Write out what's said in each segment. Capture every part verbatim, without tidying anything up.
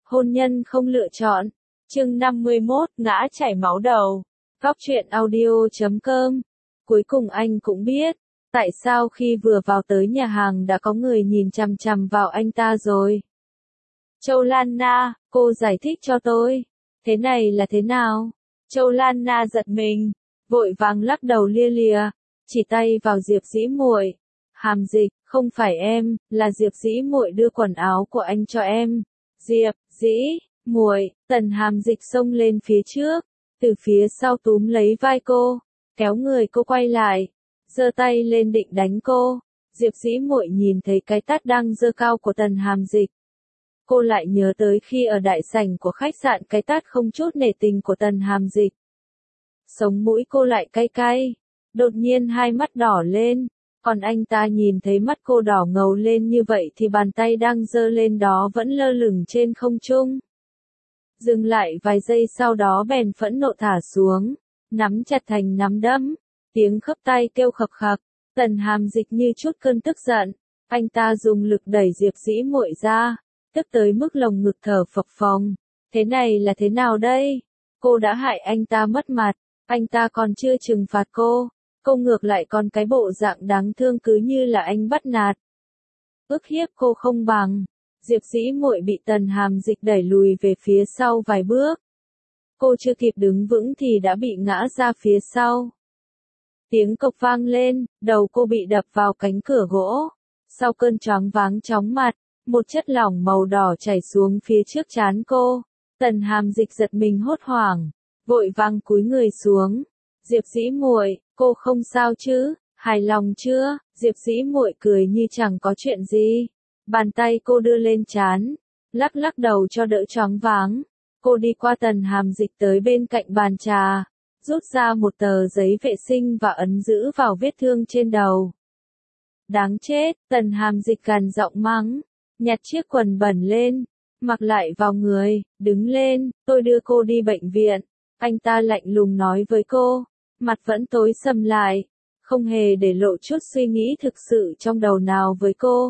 Hôn nhân không lựa chọn. Chương năm mươi mốt, ngã chảy máu đầu. Góc truyện audio chấm com. Cuối cùng anh cũng biết, tại sao khi vừa vào tới nhà hàng đã có người nhìn chằm chằm vào anh ta rồi. Châu Lan Na, cô giải thích cho tôi. Thế này là thế nào? Châu Lan Na giật mình, vội vàng lắc đầu lia lịa, chỉ tay vào Diệp Dĩ Muội. Hàm Dịch, không phải em, là Diệp Dĩ Muội đưa quần áo của anh cho em. Diệp Dĩ Muội, Tần Hàm Dịch xông lên phía trước, từ phía sau túm lấy vai cô, kéo người cô quay lại, giơ tay lên định đánh cô. Diệp Dĩ Muội nhìn thấy cái tát đang giơ cao của Tần Hàm Dịch. Cô lại nhớ tới khi ở đại sảnh của khách sạn cái tát không chút nể tình của Tần Hàm Dịch. Sống mũi cô lại cay cay, đột nhiên hai mắt đỏ lên, còn anh ta nhìn thấy mắt cô đỏ ngầu lên như vậy thì bàn tay đang giơ lên đó vẫn lơ lửng trên không trung. Dừng lại vài giây sau đó bèn phẫn nộ thả xuống, nắm chặt thành nắm đấm, tiếng khớp tay kêu khập khập. Tần Hàm Dịch như chút cơn tức giận, anh ta dùng lực đẩy Diệp Dĩ Muội ra, tức tới mức lồng ngực thở phập phồng. Thế này là thế nào đây? Cô đã hại anh ta mất mặt, anh ta còn chưa trừng phạt cô, cô ngược lại còn cái bộ dạng đáng thương cứ như là anh bắt nạt. Ức hiếp cô không bằng. Diệp Dĩ Muội bị Tần Hàm Dịch đẩy lùi về phía sau vài bước. Cô chưa kịp đứng vững thì đã bị ngã ra phía sau. Tiếng cộc vang lên, đầu cô bị đập vào cánh cửa gỗ. Sau cơn choáng váng chóng mặt, một chất lỏng màu đỏ chảy xuống phía trước trán cô. Tần Hàm Dịch giật mình hốt hoảng, vội vàng cúi người xuống. Diệp Dĩ Muội, cô không sao chứ, hài lòng chưa? Diệp Dĩ Muội cười như chẳng có chuyện gì. Bàn tay cô đưa lên trán, lắc lắc đầu cho đỡ choáng váng. Cô đi qua Tần Hàm Dịch tới bên cạnh bàn trà, rút ra một tờ giấy vệ sinh và ấn giữ vào vết thương trên đầu. Đáng chết, Tần Hàm Dịch gằn giọng mắng, nhặt chiếc quần bẩn lên, mặc lại vào người, đứng lên, tôi đưa cô đi bệnh viện. Anh ta lạnh lùng nói với cô, mặt vẫn tối sầm lại, không hề để lộ chút suy nghĩ thực sự trong đầu nào với cô.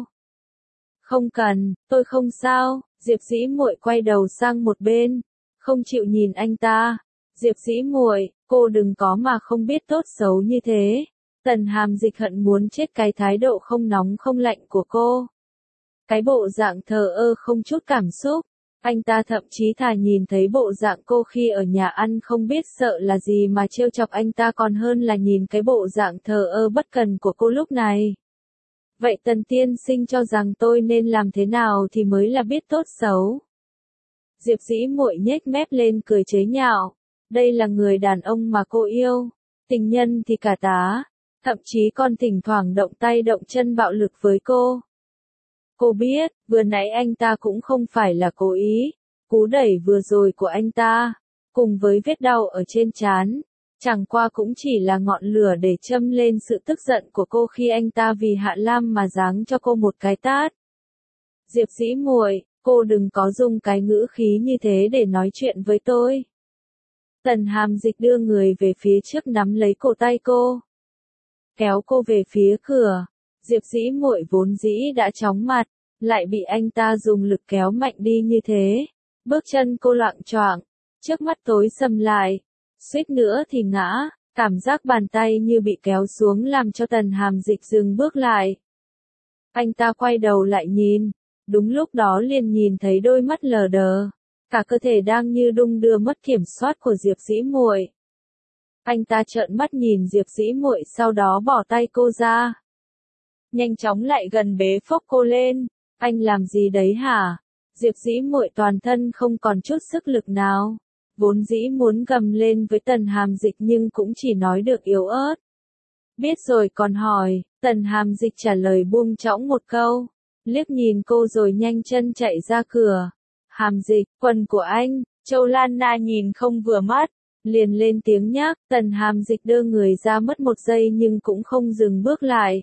Không cần, tôi không sao. Diệp Dĩ Muội quay đầu sang một bên, không chịu nhìn anh ta. Diệp Dĩ Muội, cô đừng có mà không biết tốt xấu như thế. Tần Hàm Dịch hận muốn chết cái thái độ không nóng không lạnh của cô. Cái bộ dạng thờ ơ không chút cảm xúc. Anh ta thậm chí thà nhìn thấy bộ dạng cô khi ở nhà ăn không biết sợ là gì mà trêu chọc anh ta còn hơn là nhìn cái bộ dạng thờ ơ bất cần của cô lúc này. Vậy Tần tiên sinh cho rằng tôi nên làm thế nào thì mới là biết tốt xấu? Diệp Dĩ Muội nhếch mép lên cười chế nhạo. Đây là người đàn ông mà cô yêu. Tình nhân thì cả tá. Thậm chí còn thỉnh thoảng động tay động chân bạo lực với cô. Cô biết, vừa nãy anh ta cũng không phải là cố ý. Cú đẩy vừa rồi của anh ta, cùng với vết đau ở trên trán, chẳng qua cũng chỉ là ngọn lửa để châm lên sự tức giận của cô khi anh ta vì Hạ Lam mà giáng cho cô một cái tát. Diệp Dĩ Muội, cô đừng có dùng cái ngữ khí như thế để nói chuyện với tôi. Tần Hàm Dịch đưa người về phía trước nắm lấy cổ tay cô, kéo cô về phía cửa. Diệp Dĩ Muội vốn dĩ đã chóng mặt, lại bị anh ta dùng lực kéo mạnh đi như thế. Bước chân cô loạng choạng, trước mắt tối sầm lại, suýt nữa thì ngã, cảm giác bàn tay như bị kéo xuống làm cho Tần Hàm Dịch dừng bước lại. Anh ta quay đầu lại nhìn, đúng lúc đó liền nhìn thấy đôi mắt lờ đờ, cả cơ thể đang như đung đưa mất kiểm soát của Diệp Dĩ Muội. Anh ta trợn mắt nhìn Diệp Dĩ Muội sau đó bỏ tay cô ra. Nhanh chóng lại gần bế phốc cô lên. Anh làm gì đấy hả? Diệp Dĩ Muội toàn thân không còn chút sức lực nào. Vốn dĩ muốn gầm lên với Tần Hàm Dịch nhưng cũng chỉ nói được yếu ớt. Biết rồi còn hỏi. Tần Hàm Dịch trả lời buông trõng một câu, liếc nhìn cô rồi nhanh chân chạy ra cửa. Hàm Dịch, quần của anh. Châu Lan Na nhìn không vừa mắt, liền lên tiếng nhắc. Tần Hàm Dịch đưa người ra mất một giây nhưng cũng không dừng bước lại.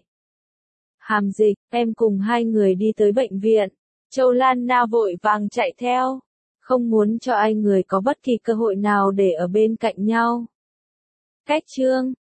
Hàm Dịch, em cùng hai người đi tới bệnh viện. Châu Lan Na vội vàng chạy theo, không muốn cho ai người có bất kỳ cơ hội nào để ở bên cạnh nhau. Cách chương